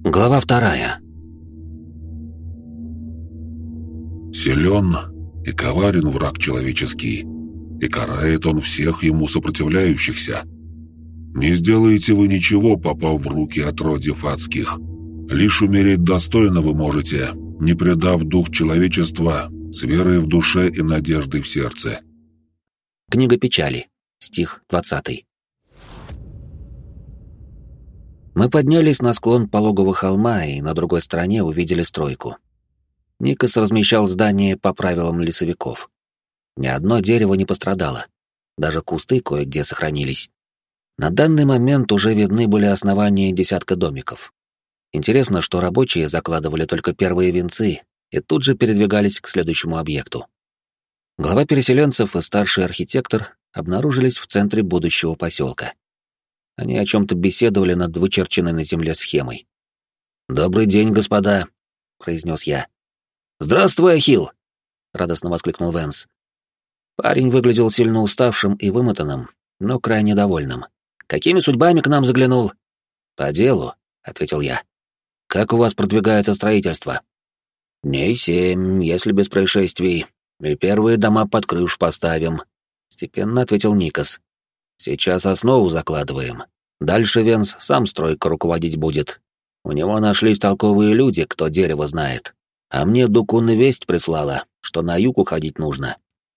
Глава 2. Силен и коварен враг человеческий, и карает он всех ему сопротивляющихся. Не сделаете вы ничего, попав в руки отродьев адских. Лишь умереть достойно вы можете, не предав дух человечества с верой в душе и надеждой в сердце. Книга печали. Стих 20. Мы поднялись на склон пологого холма и на другой стороне увидели стройку. Никос размещал здание по правилам лесовиков. Ни одно дерево не пострадало. Даже кусты кое-где сохранились. На данный момент уже видны были основания десятка домиков. Интересно, что рабочие закладывали только первые венцы и тут же передвигались к следующему объекту. Глава переселенцев и старший архитектор обнаружились в центре будущего поселка. Они о чем-то беседовали над вычерченной на земле схемой. «Добрый день, господа», — произнес я. «Здравствуй, Ахилл!» — радостно воскликнул Венс. Парень выглядел сильно уставшим и вымотанным, но крайне довольным. «Какими судьбами к нам заглянул?» «По делу», — ответил я. «Как у вас продвигается строительство?» «Дней 7, если без происшествий, и первые дома под крышу поставим», — степенно ответил Никос. «Сейчас основу закладываем. Дальше Венс сам стройкой руководить будет. У него нашлись толковые люди, кто дерево знает. А мне Дукуна весть прислала, что на юг уходить нужно».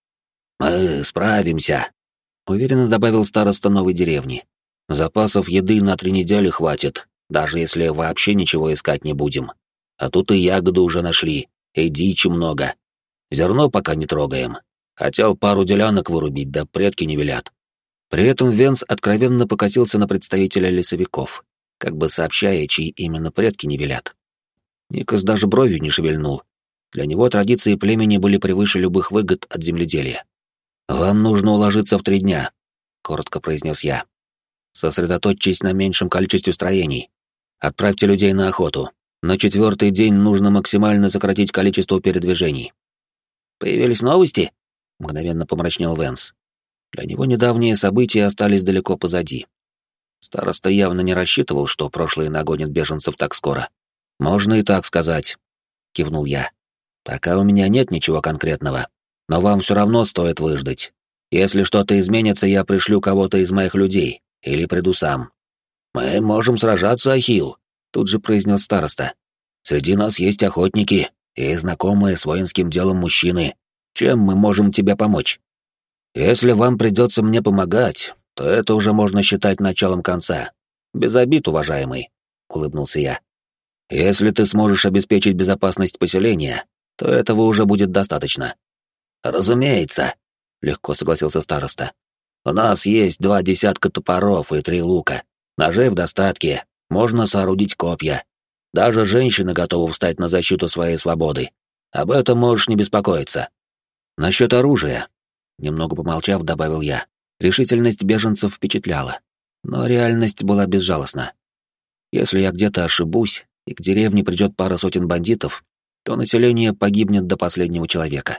«Мы справимся», — уверенно добавил староста новой деревни. «Запасов еды на 3 недели хватит, даже если вообще ничего искать не будем. А тут и ягоды уже нашли, и дичи много. Зерно пока не трогаем. Хотел пару делянок вырубить, да предки не велят». При этом Венс откровенно покосился на представителя лесовиков, как бы сообщая, чьи именно предки не велят. Никос даже бровью не шевельнул. Для него традиции племени были превыше любых выгод от земледелия. «Вам нужно уложиться в 3 дня», — коротко произнес я. «Сосредоточьтесь на меньшем количестве строений. Отправьте людей на охоту. На 4-й день нужно максимально сократить количество передвижений». «Появились новости?» — мгновенно помрачнел Венс. Для него недавние события остались далеко позади. Староста явно не рассчитывал, что прошлое нагонит беженцев так скоро. «Можно и так сказать», — кивнул я. «Пока у меня нет ничего конкретного, но вам все равно стоит выждать. Если что-то изменится, я пришлю кого-то из моих людей или приду сам». «Мы можем сражаться, Ахилл», — тут же произнес староста. «Среди нас есть охотники и знакомые с воинским делом мужчины. Чем мы можем тебе помочь?» «Если вам придется мне помогать, то это уже можно считать началом конца. Без обид, уважаемый», — улыбнулся я. «Если ты сможешь обеспечить безопасность поселения, то этого уже будет достаточно». «Разумеется», — легко согласился староста. «У нас есть 2 десятка топоров и 3 лука. Ножей в достатке, можно соорудить копья. Даже женщины готовы встать на защиту своей свободы. Об этом можешь не беспокоиться». «Насчет оружия», — немного помолчав, добавил я. Решительность беженцев впечатляла, но реальность была безжалостна. Если я где-то ошибусь, и к деревне придет пара сотен бандитов, то население погибнет до последнего человека.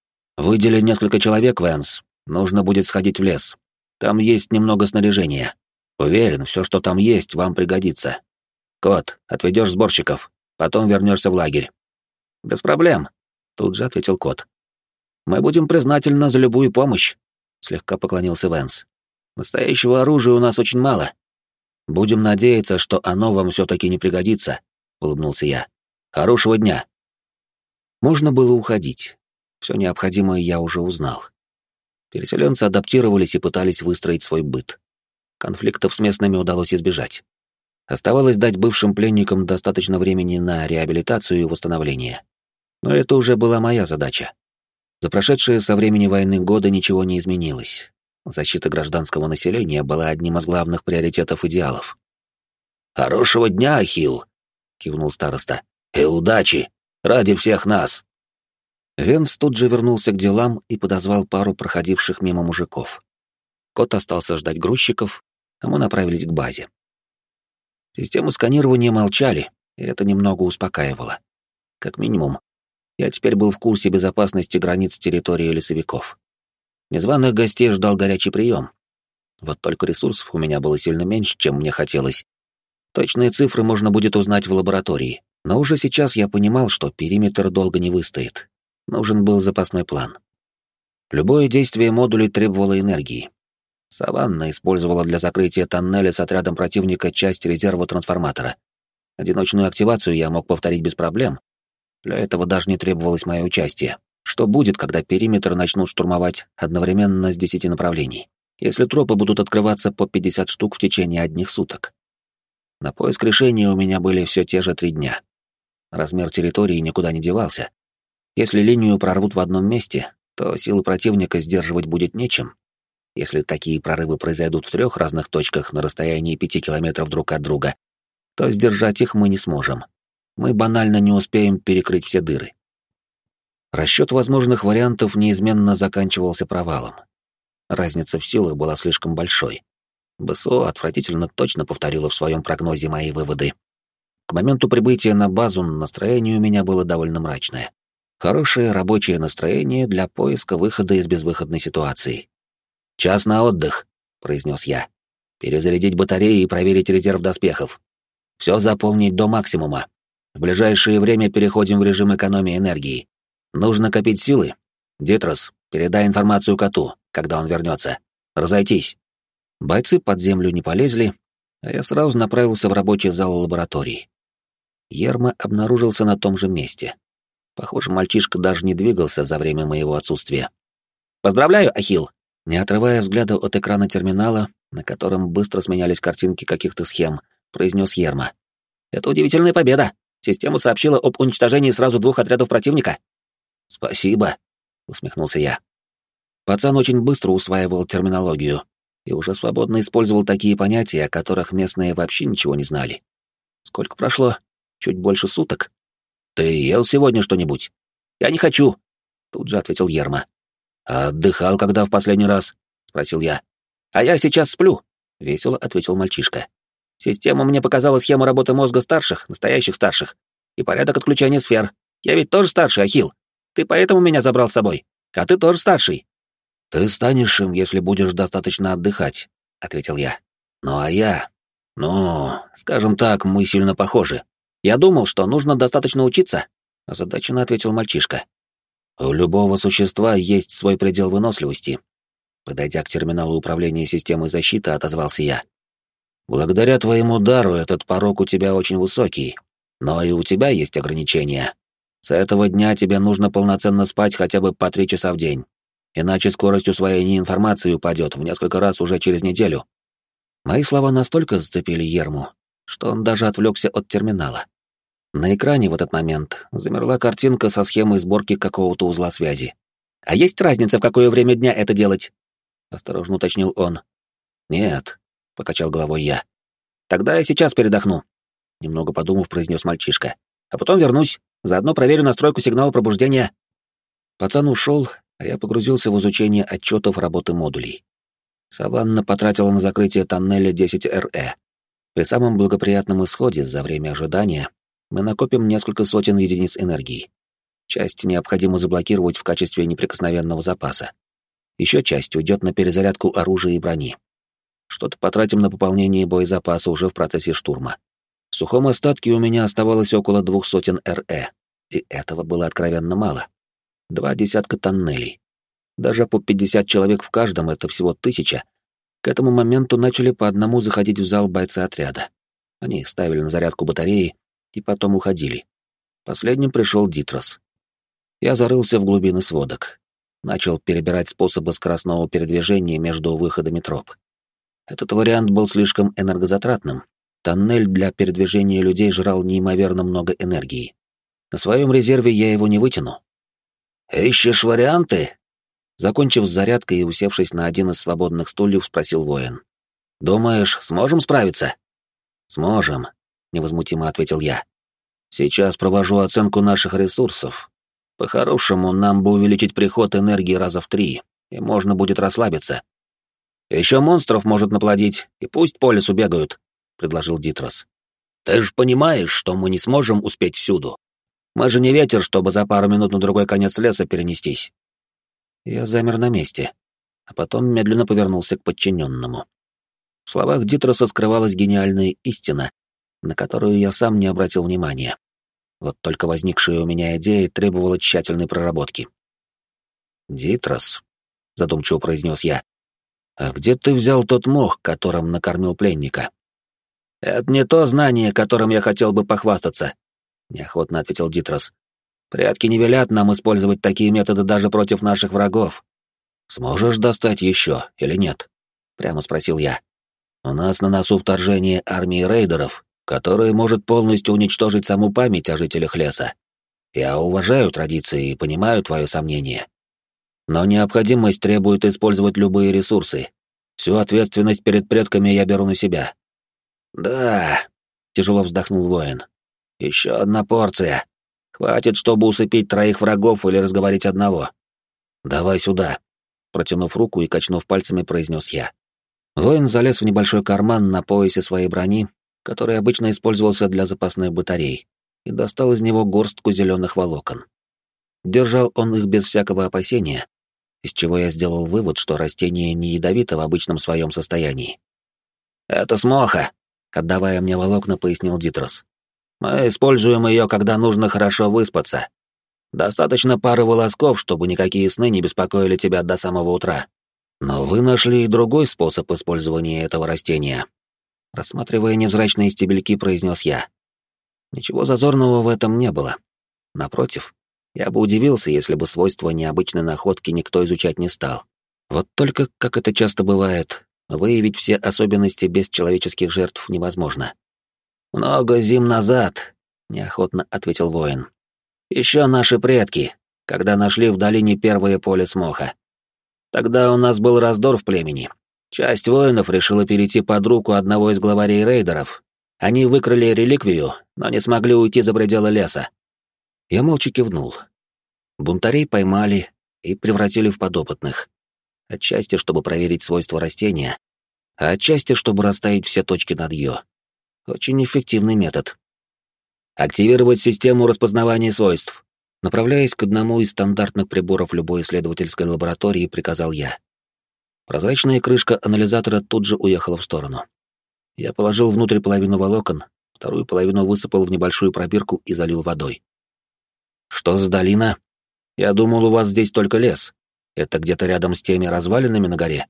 Выдели несколько человек, Венс. Нужно будет сходить в лес. Там есть немного снаряжения. Уверен, все, что там есть, вам пригодится. Кот, отведешь сборщиков, потом вернешься в лагерь. Без проблем, тут же ответил Кот. Мы будем признательны за любую помощь, слегка поклонился Венс. Настоящего оружия у нас очень мало. Будем надеяться, что оно вам все-таки не пригодится, улыбнулся я. Хорошего дня. Можно было уходить. Все необходимое я уже узнал. Переселенцы адаптировались и пытались выстроить свой быт. Конфликтов с местными удалось избежать. Оставалось дать бывшим пленникам достаточно времени на реабилитацию и восстановление. Но это уже была моя задача. За прошедшие со времени войны годы ничего не изменилось. Защита гражданского населения была одним из главных приоритетов идеалов. «Хорошего дня, Ахилл!» — кивнул староста. «И удачи! Ради всех нас!» Венс тут же вернулся к делам и подозвал пару проходивших мимо мужиков. Кот остался ждать грузчиков, а мы направились к базе. Системы сканирования молчали, и это немного успокаивало. Как минимум, я теперь был в курсе безопасности границ территории лесовиков. Незваных гостей ждал горячий прием. Вот только ресурсов у меня было сильно меньше, чем мне хотелось. Точные цифры можно будет узнать в лаборатории, но уже сейчас я понимал, что периметр долго не выстоит. Нужен был запасной план. Любое действие модулей требовало энергии. Саванна использовала для закрытия тоннеля с отрядом противника часть резерва трансформатора. Одиночную активацию я мог повторить без проблем. Для этого даже не требовалось мое участие. Что будет, когда периметр начнут штурмовать одновременно с 10 направлений? Если тропы будут открываться по 50 штук в течение одних суток? На поиск решения у меня были все те же 3 дня. Размер территории никуда не девался. Если линию прорвут в одном месте, то силы противника сдерживать будет нечем. Если такие прорывы произойдут в 3 разных точках на расстоянии 5 километров друг от друга, то сдержать их мы не сможем. Мы банально не успеем перекрыть все дыры. Расчет возможных вариантов неизменно заканчивался провалом. Разница в силах была слишком большой. БСО отвратительно точно повторило в своем прогнозе мои выводы. К моменту прибытия на базу настроение у меня было довольно мрачное. Хорошее рабочее настроение для поиска выхода из безвыходной ситуации. «Час на отдых», — произнес я. «Перезарядить батареи и проверить резерв доспехов. Все заполнить до максимума. В ближайшее время переходим в режим экономии энергии. Нужно копить силы. Дитрос, передай информацию коту, когда он вернется. Разойтись». Бойцы под землю не полезли, а я сразу направился в рабочий зал лаборатории. Ерма обнаружился на том же месте. Похоже, мальчишка даже не двигался за время моего отсутствия. «Поздравляю, Ахилл!» Не отрывая взгляда от экрана терминала, на котором быстро сменялись картинки каких-то схем, произнес Ерма. «Это удивительная победа! Система сообщила об уничтожении сразу 2 отрядов противника». «Спасибо», — усмехнулся я. Пацан очень быстро усваивал терминологию и уже свободно использовал такие понятия, о которых местные вообще ничего не знали. Сколько прошло? Чуть больше суток. «Ты ел сегодня что-нибудь?» «Я не хочу», — тут же ответил Ерма. «А отдыхал когда в последний раз?» — спросил я. «А я сейчас сплю», — весело ответил мальчишка. «Система мне показала схему работы мозга старших, настоящих старших, и порядок отключения сфер. Я ведь тоже старший, Ахилл. Ты поэтому меня забрал с собой. А ты тоже старший». «Ты станешь им, если будешь достаточно отдыхать», — ответил я. «Ну а я... Ну, скажем так, мы сильно похожи. Я думал, что нужно достаточно учиться», — озадаченно ответил мальчишка. «У любого существа есть свой предел выносливости». Подойдя к терминалу управления системой защиты, отозвался я. «Благодаря твоему дару этот порог у тебя очень высокий, но и у тебя есть ограничения. С этого дня тебе нужно полноценно спать хотя бы по 3 часа в день, иначе скорость усвоения информации упадет в несколько раз уже через неделю». Мои слова настолько зацепили Ерму, что он даже отвлекся от терминала. На экране в этот момент замерла картинка со схемой сборки какого-то узла связи. «А есть разница, в какое время дня это делать?» — осторожно уточнил он. «Нет», — покачал головой я. «Тогда я сейчас передохну», — немного подумав, произнес мальчишка. «А потом вернусь, заодно проверю настройку сигнала пробуждения». Пацан ушел, а я погрузился в изучение отчетов работы модулей. Саванна потратила на закрытие тоннеля 10 РЭ. При самом благоприятном исходе за время ожидания мы накопим несколько сотен единиц энергии. Часть необходимо заблокировать в качестве неприкосновенного запаса. Еще часть уйдет на перезарядку оружия и брони. Что-то потратим на пополнение боезапаса уже в процессе штурма. В сухом остатке у меня оставалось около 200 РЭ, и этого было откровенно мало. 2 десятка тоннелей. Даже по 50 человек в каждом — это всего 1000. К этому моменту начали по одному заходить в зал бойцы отряда. Они ставили на зарядку батареи и потом уходили. Последним пришел Дитрос. Я зарылся в глубины сводок. Начал перебирать способы скоростного передвижения между выходами троп. Этот вариант был слишком энергозатратным. Тоннель для передвижения людей жрал неимоверно много энергии. На своем резерве я его не вытяну. «Ищешь варианты?» Закончив с зарядкой и усевшись на один из свободных стульев, спросил воин. «Думаешь, сможем справиться?» «Сможем», — невозмутимо ответил я. «Сейчас провожу оценку наших ресурсов. По-хорошему, нам бы увеличить приход энергии раза в 3, и можно будет расслабиться. Еще монстров может наплодить, и пусть по лесу бегают», — предложил Дитрос. «Ты же понимаешь, что мы не сможем успеть всюду. Мы же не ветер, чтобы за пару минут на другой конец леса перенестись». Я замер на месте, а потом медленно повернулся к подчиненному. В словах Дитроса скрывалась гениальная истина, на которую я сам не обратил внимания. Вот только возникшая у меня идея требовала тщательной проработки. «Дитрос», — задумчиво произнес я, — «а где ты взял тот мох, которым накормил пленника?» «Это не то знание, которым я хотел бы похвастаться», — неохотно ответил Дитрос. «Предки не велят нам использовать такие методы даже против наших врагов». «Сможешь достать еще или нет?» — прямо спросил я. «У нас на носу вторжение армии рейдеров, которое может полностью уничтожить саму память о жителях леса. Я уважаю традиции и понимаю твое сомнение. Но необходимость требует использовать любые ресурсы. Всю ответственность перед предками я беру на себя». «Да», — тяжело вздохнул воин. «Еще одна порция. Хватит, чтобы усыпить 3 врагов или разговорить одного. Давай сюда», — протянув руку и качнув пальцами, произнес я. Воин залез в небольшой карман на поясе своей брони, который обычно использовался для запасных батарей, и достал из него горстку зеленых волокон. Держал он их без всякого опасения, из чего я сделал вывод, что растение не ядовито в обычном своем состоянии. «Это смоха», — отдавая мне волокна, пояснил Дитрос. «Мы используем ее, когда нужно хорошо выспаться. Достаточно пары волосков, чтобы никакие сны не беспокоили тебя до самого утра. Но вы нашли и другой способ использования этого растения». Рассматривая невзрачные стебельки, произнес я. Ничего зазорного в этом не было. Напротив, я бы удивился, если бы свойства необычной находки никто изучать не стал. Вот только, как это часто бывает, выявить все особенности без человеческих жертв невозможно. «Много зим назад», — неохотно ответил воин. «Еще наши предки, когда нашли в долине первое поле смоха. Тогда у нас был раздор в племени. Часть воинов решила перейти под руку одного из главарей рейдеров. Они выкрали реликвию, но не смогли уйти за пределы леса». Я молча кивнул. Бунтарей поймали и превратили в подопытных. Отчасти, чтобы проверить свойства растения, а отчасти, чтобы расставить все точки над «ё». Очень эффективный метод. «Активировать систему распознавания свойств», направляясь к одному из стандартных приборов любой исследовательской лаборатории, приказал я. Прозрачная крышка анализатора тут же уехала в сторону. Я положил внутрь половину волокон, вторую половину высыпал в небольшую пробирку и залил водой. «Что за долина? Я думал, у вас здесь только лес. Это где-то рядом с теми развалинами на горе?»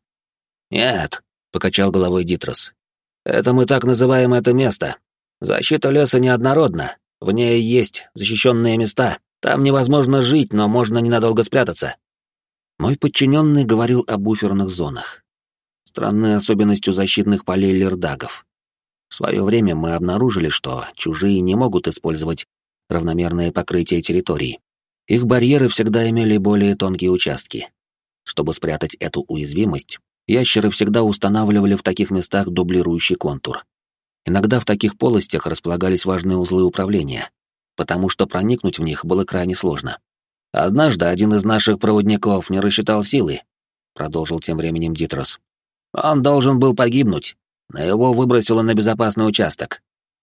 «Нет», — покачал головой Дитрос. «Это мы так называем это место. Защита леса неоднородна. В ней есть защищенные места. Там невозможно жить, но можно ненадолго спрятаться». Мой подчиненный говорил о буферных зонах. Странной особенностью защитных полей лердагов. В свое время мы обнаружили, что чужие не могут использовать равномерное покрытие территории. Их барьеры всегда имели более тонкие участки. Чтобы спрятать эту уязвимость, ящеры всегда устанавливали в таких местах дублирующий контур. Иногда в таких полостях располагались важные узлы управления, потому что проникнуть в них было крайне сложно. «Однажды один из наших проводников не рассчитал силы», — продолжил тем временем Дитрос. «Он должен был погибнуть, но его выбросило на безопасный участок.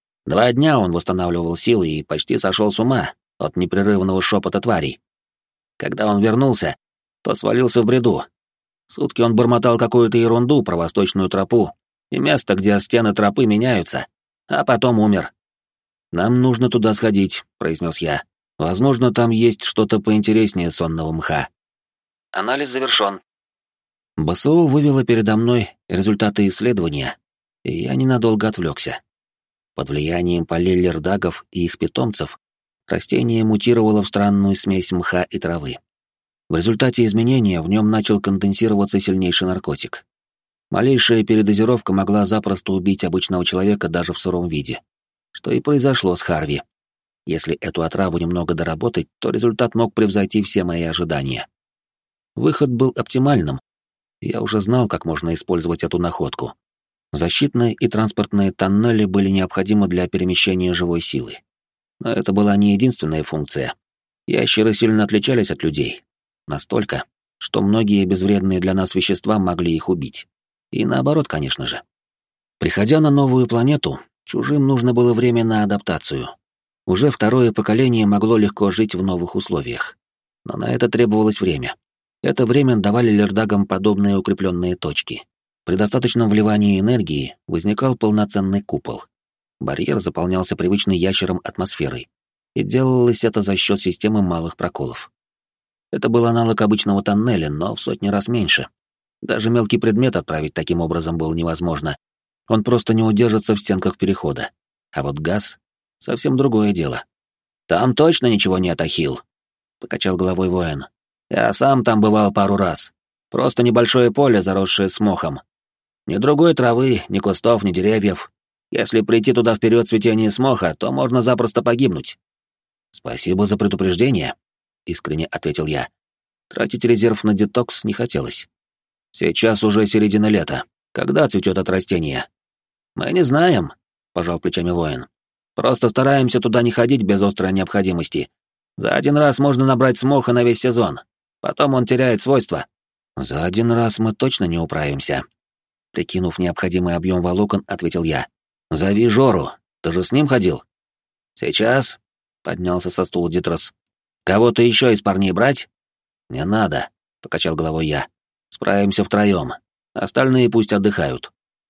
2 дня он восстанавливал силы и почти сошел с ума от непрерывного шепота тварей. Когда он вернулся, то свалился в бреду. Сутки он бормотал какую-то ерунду про восточную тропу и место, где стены тропы меняются, а потом умер. «Нам нужно туда сходить», — произнес я. «Возможно, там есть что-то поинтереснее сонного мха». Анализ завершен. БСО вывела передо мной результаты исследования, и я ненадолго отвлекся. Под влиянием полей лердагов и их питомцев растение мутировало в странную смесь мха и травы. В результате изменения в нем начал конденсироваться сильнейший наркотик. Малейшая передозировка могла запросто убить обычного человека даже в сыром виде, что и произошло с Харви. Если эту отраву немного доработать, то результат мог превзойти все мои ожидания. Выход был оптимальным. Я уже знал, как можно использовать эту находку. Защитные и транспортные тоннели были необходимы для перемещения живой силы. Но это была не единственная функция. Ящеры сильно отличались от людей. Настолько, что многие безвредные для нас вещества могли их убить. И наоборот, конечно же. Приходя на новую планету, чужим нужно было время на адаптацию. Уже 2-е поколение могло легко жить в новых условиях. Но на это требовалось время. Это время давали лердагам подобные укрепленные точки. При достаточном вливании энергии возникал полноценный купол. Барьер заполнялся привычной ящером атмосферой, и делалось это за счет системы малых проколов. Это был аналог обычного тоннеля, но в сотни раз меньше. Даже мелкий предмет отправить таким образом было невозможно. Он просто не удержится в стенках перехода. А вот газ — совсем другое дело. «Там точно ничего нет, Ахилл», — покачал головой воин. «Я сам там бывал пару раз. Просто небольшое поле, заросшее смохом. Ни другой травы, ни кустов, ни деревьев. Если прийти туда в период цветения смоха, то можно запросто погибнуть». «Спасибо за предупреждение», — искренне ответил я. Тратить резерв на детокс не хотелось. «Сейчас уже середина лета. Когда цветет это растение?» «Мы не знаем», — пожал плечами воин. «Просто стараемся туда не ходить без острой необходимости. За один раз можно набрать смоха на весь сезон. Потом он теряет свойства». «За один раз мы точно не управимся», — прикинув необходимый объем волокон, ответил я. «Зови Жору. Ты же с ним ходил?» «Сейчас», — поднялся со стула Дитрос. «Кого-то еще из парней брать?» «Не надо», — покачал головой я. «Справимся втроем. Остальные пусть отдыхают».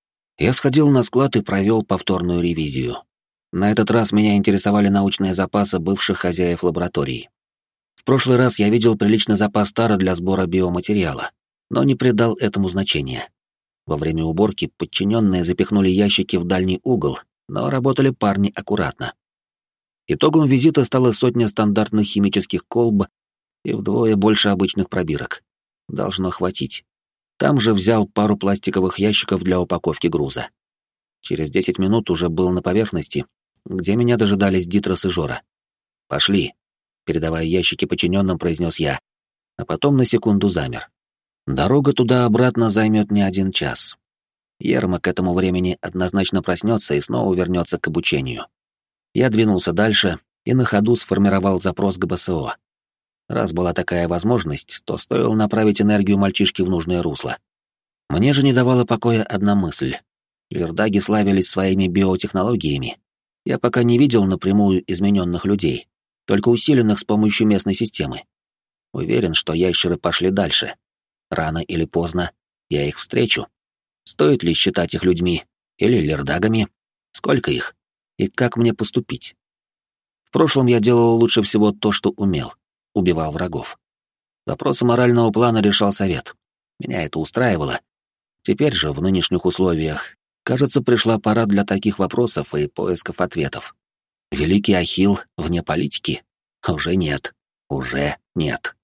Я сходил на склад и провел повторную ревизию. На этот раз меня интересовали научные запасы бывших хозяев лаборатории. В прошлый раз я видел приличный запас тара для сбора биоматериала, но не придал этому значения. Во время уборки подчиненные запихнули ящики в дальний угол, но работали парни аккуратно. Итогом визита стала сотня стандартных химических колб и вдвое больше обычных пробирок. Должно хватить. Там же взял пару пластиковых ящиков для упаковки груза. Через 10 минут уже был на поверхности, где меня дожидались Дитрос и Жора. «Пошли», — передавая ящики подчиненным, произнес я, а потом на секунду замер. Дорога туда-обратно займет не 1 час. Ерма к этому времени однозначно проснется и снова вернется к обучению. Я двинулся дальше и на ходу сформировал запрос к БСО. Раз была такая возможность, то стоило направить энергию мальчишки в нужное русло. Мне же не давала покоя одна мысль. Лирдаги славились своими биотехнологиями. Я пока не видел напрямую измененных людей, только усиленных с помощью местной системы. Уверен, что ящеры пошли дальше. Рано или поздно я их встречу. Стоит ли считать их людьми или лирдагами? Сколько их? И как мне поступить? В прошлом я делал лучше всего то, что умел. Убивал врагов. Вопросы морального плана решал совет. Меня это устраивало. Теперь же, в нынешних условиях, кажется, пришла пора для таких вопросов и поисков ответов. Великий Ахилл вне политики? Уже нет. Уже нет.